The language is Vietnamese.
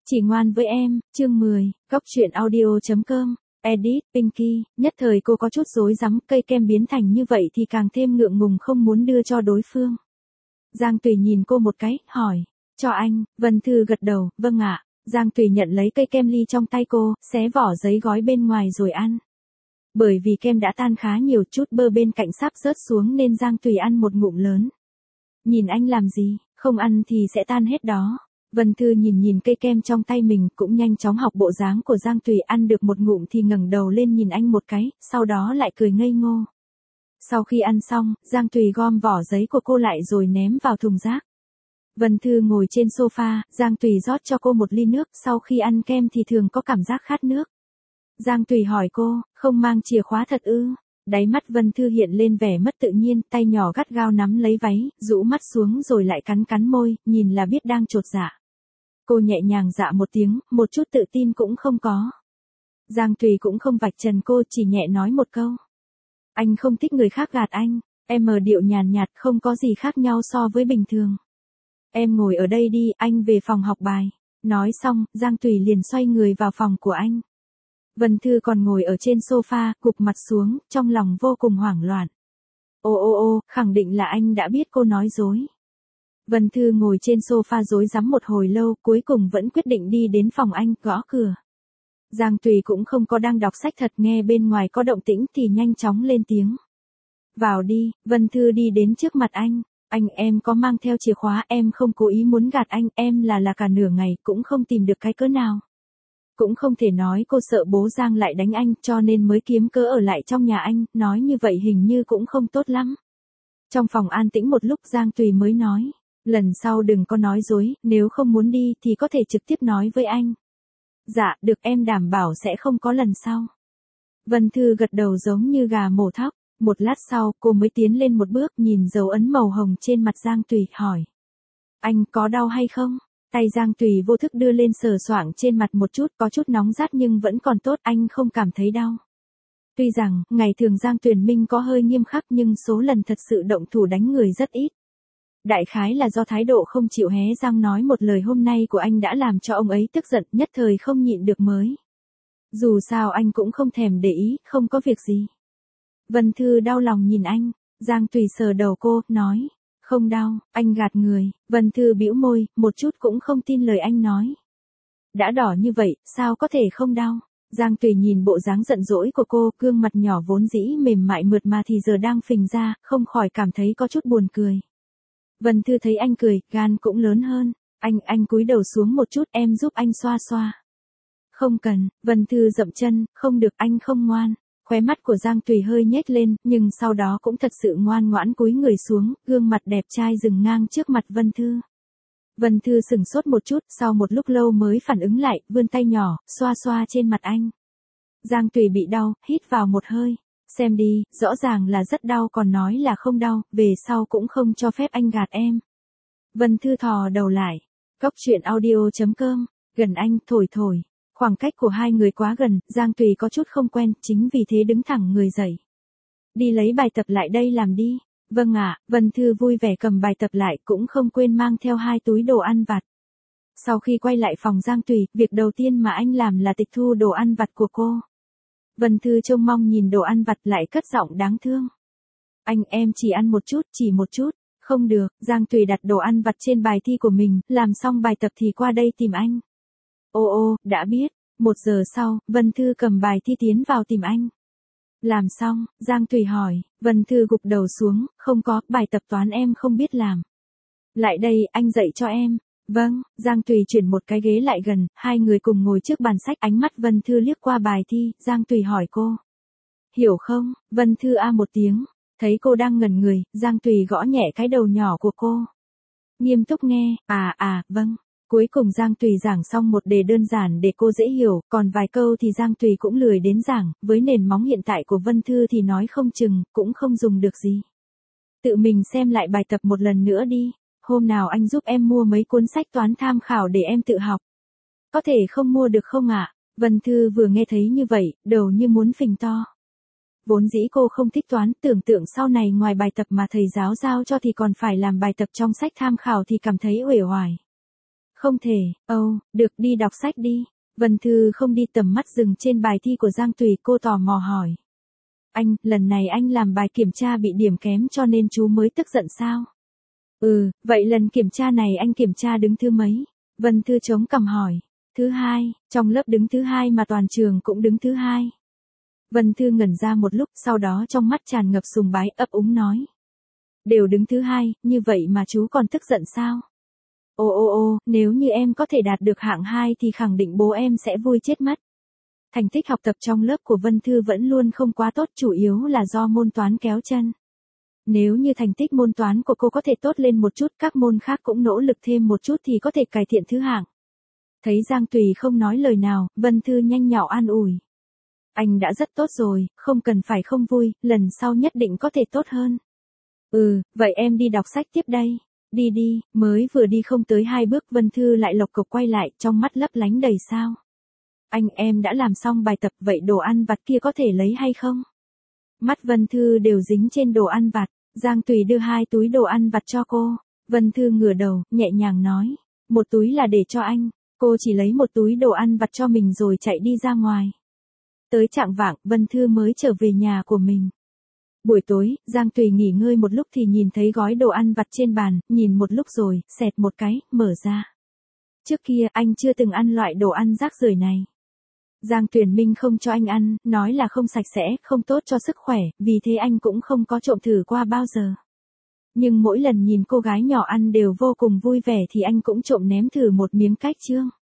Chỉ ngoan với em, chương 10, góc truyện audio.com, edit, Pinky, nhất thời cô có chút rối rắm, cây kem biến thành như vậy thì càng thêm ngượng ngùng không muốn đưa cho đối phương. Giang Tùy nhìn cô một cái, hỏi, cho anh, Vân Thư gật đầu, vâng ạ. Giang Tùy nhận lấy cây kem ly trong tay cô, xé vỏ giấy gói bên ngoài rồi ăn. Bởi vì kem đã tan khá nhiều, chút bơ bên cạnh sắp rớt xuống nên Giang Tùy ăn một ngụm lớn. Nhìn anh làm gì, không ăn thì sẽ tan hết đó. Vân Thư nhìn cây kem trong tay mình cũng nhanh chóng học bộ dáng của Giang Tùy, ăn được một ngụm thì ngẩng đầu lên nhìn anh một cái, sau đó lại cười ngây ngô. Sau khi ăn xong, Giang Tùy gom vỏ giấy của cô lại rồi ném vào thùng rác. Vân Thư ngồi trên sofa, Giang Tùy rót cho cô một ly nước, sau khi ăn kem thì thường có cảm giác khát nước. Giang Tùy hỏi cô, không mang chìa khóa thật ư? Đáy mắt Vân Thư hiện lên vẻ mất tự nhiên, tay nhỏ gắt gao nắm lấy váy, rũ mắt xuống rồi lại cắn môi, nhìn là biết đang chột dạ. Cô nhẹ nhàng dạ một tiếng, một chút tự tin cũng không có. Giang Tùy cũng không vạch trần cô, chỉ nhẹ nói một câu. Anh không thích người khác gạt anh, em ở điệu nhàn nhạt không có gì khác nhau so với bình thường. Em ngồi ở đây đi, anh về phòng học bài. Nói xong, Giang Tùy liền xoay người vào phòng của anh. Vân Thư còn ngồi ở trên sofa, gục mặt xuống, trong lòng vô cùng hoảng loạn. Ô, khẳng định là anh đã biết cô nói dối. Vân Thư ngồi trên sofa rối rắm một hồi lâu, cuối cùng vẫn quyết định đi đến phòng anh, gõ cửa. Giang Tùy cũng không có đang đọc sách thật, nghe bên ngoài có động tĩnh thì nhanh chóng lên tiếng. Vào đi. Vân Thư đi đến trước mặt anh. Anh, em có mang theo chìa khóa, em không cố ý muốn gạt anh, em là cả nửa ngày cũng không tìm được cái cớ nào. Cũng không thể nói cô sợ bố Giang lại đánh anh cho nên mới kiếm cớ ở lại trong nhà anh, nói như vậy hình như cũng không tốt lắm. Trong phòng an tĩnh một lúc Giang Tùy mới nói, lần sau đừng có nói dối, nếu không muốn đi thì có thể trực tiếp nói với anh. Dạ, được, em đảm bảo sẽ không có lần sau. Vân Thư gật đầu giống như gà mổ thóc. Một lát sau, cô mới tiến lên một bước, nhìn dấu ấn màu hồng trên mặt Giang Tùy, hỏi. Anh có đau hay không? Tay Giang Tùy vô thức đưa lên sờ soạng trên mặt một chút, có chút nóng rát nhưng vẫn còn tốt, anh không cảm thấy đau. Tuy rằng, ngày thường Giang Tuyền Minh có hơi nghiêm khắc nhưng số lần thật sự động thủ đánh người rất ít. Đại khái là do thái độ không chịu hé răng nói một lời hôm nay của anh đã làm cho ông ấy tức giận, nhất thời không nhịn được mới. Dù sao anh cũng không thèm để ý, không có việc gì. Vân Thư đau lòng nhìn anh, Giang Tùy sờ đầu cô, nói, không đau, anh gạt người. Vân Thư bĩu môi, một chút cũng không tin lời anh nói. Đã đỏ như vậy, sao có thể không đau? Giang Tùy nhìn bộ dáng giận dỗi của cô, gương mặt nhỏ vốn dĩ mềm mại mượt mà thì giờ đang phình ra, không khỏi cảm thấy có chút buồn cười. Vân Thư thấy anh cười, gan cũng lớn hơn. Anh cúi đầu xuống một chút, em giúp anh xoa xoa. Không cần. Vân Thư dậm chân, không được, anh không ngoan. Khóe mắt của Giang Tùy hơi nhếch lên, nhưng sau đó cũng thật sự ngoan ngoãn cúi người xuống, gương mặt đẹp trai dừng ngang trước mặt Vân Thư. Vân Thư sững sốt một chút, sau một lúc lâu mới phản ứng lại, vươn tay nhỏ, xoa xoa trên mặt anh. Giang Tùy bị đau, hít vào một hơi. Xem đi, rõ ràng là rất đau còn nói là không đau, về sau cũng không cho phép anh gạt em. Vân Thư thò đầu lại. Góc truyện audio.com, gần anh, thổi. Khoảng cách của hai người quá gần, Giang Tùy có chút không quen, chính vì thế đứng thẳng người dậy. Đi lấy bài tập lại đây làm đi. Vâng ạ. Vân Thư vui vẻ cầm bài tập lại, cũng không quên mang theo 2 túi đồ ăn vặt. Sau khi quay lại phòng Giang Tùy, việc đầu tiên mà anh làm là tịch thu đồ ăn vặt của cô. Vân Thư trông mong nhìn đồ ăn vặt lại cất giọng đáng thương. Anh, em chỉ ăn một chút, chỉ một chút. Không được. Giang Tùy đặt đồ ăn vặt trên bài thi của mình, làm xong bài tập thì qua đây tìm anh. Ô, đã biết. 1 giờ sau, Vân Thư cầm bài thi tiến vào tìm anh. Làm xong, Giang Tùy hỏi. Vân Thư gục đầu xuống, không có, bài tập toán em không biết làm. Lại đây, anh dạy cho em. Vâng. Giang Tùy chuyển một cái ghế lại gần, hai người cùng ngồi trước bàn sách, ánh mắt Vân Thư liếc qua bài thi, Giang Tùy hỏi cô. Hiểu không? Vân Thư a một tiếng. Thấy cô đang ngẩn người, Giang Tùy gõ nhẹ cái đầu nhỏ của cô. Nghiêm túc nghe, vâng. Cuối cùng Giang Tùy giảng xong một đề đơn giản để cô dễ hiểu, còn vài câu thì Giang Tùy cũng lười đến giảng, với nền móng hiện tại của Vân Thư thì nói không chừng, cũng không dùng được gì. Tự mình xem lại bài tập một lần nữa đi, hôm nào anh giúp em mua mấy cuốn sách toán tham khảo để em tự học. Có thể không mua được không ạ? Vân Thư vừa nghe thấy như vậy, đầu như muốn phình to. Vốn dĩ cô không thích toán, tưởng tượng sau này ngoài bài tập mà thầy giáo giao cho thì còn phải làm bài tập trong sách tham khảo thì cảm thấy uể oải. Không thể, được đi đọc sách đi. Vân Thư không đi, tầm mắt dừng trên bài thi của Giang Tùy, cô tò mò hỏi. Anh, lần này anh làm bài kiểm tra bị điểm kém cho nên chú mới tức giận sao? Vậy lần kiểm tra này anh kiểm tra đứng thứ mấy? Vân Thư chống cằm hỏi. Thứ hai, trong lớp đứng thứ hai mà toàn trường cũng đứng thứ hai. Vân Thư ngẩn ra một lúc, sau đó trong mắt tràn ngập sùng bái, ấp úng nói. Đều đứng thứ hai, như vậy mà chú còn tức giận sao? Nếu như em có thể đạt được hạng 2 thì khẳng định bố em sẽ vui chết mất. Thành tích học tập trong lớp của Vân Thư vẫn luôn không quá tốt, chủ yếu là do môn toán kéo chân. Nếu như thành tích môn toán của cô có thể tốt lên một chút, các môn khác cũng nỗ lực thêm một chút thì có thể cải thiện thứ hạng. Thấy Giang Tùy không nói lời nào, Vân Thư nhanh nhỏ an ủi. Anh đã rất tốt rồi, không cần phải không vui, lần sau nhất định có thể tốt hơn. Vậy em đi đọc sách tiếp đây. Đi, mới vừa đi không tới 2 bước Vân Thư lại lộc cộc quay lại, trong mắt lấp lánh đầy sao. Anh, em đã làm xong bài tập, vậy đồ ăn vặt kia có thể lấy hay không? Mắt Vân Thư đều dính trên đồ ăn vặt, Giang Tùy đưa 2 túi đồ ăn vặt cho cô. Vân Thư ngửa đầu, nhẹ nhàng nói, một túi là để cho anh. Cô chỉ lấy một túi đồ ăn vặt cho mình rồi chạy đi ra ngoài. Tới chạng vạng, Vân Thư mới trở về nhà của mình. Buổi tối, Giang Tùy nghỉ ngơi một lúc thì nhìn thấy gói đồ ăn vặt trên bàn, nhìn một lúc rồi, xẹt một cái, mở ra. Trước kia, anh chưa từng ăn loại đồ ăn rác rưởi này. Giang Tuyền Minh không cho anh ăn, nói là không sạch sẽ, không tốt cho sức khỏe, vì thế anh cũng không có trộm thử qua bao giờ. Nhưng mỗi lần nhìn cô gái nhỏ ăn đều vô cùng vui vẻ thì anh cũng trộm ném thử một miếng cách chương.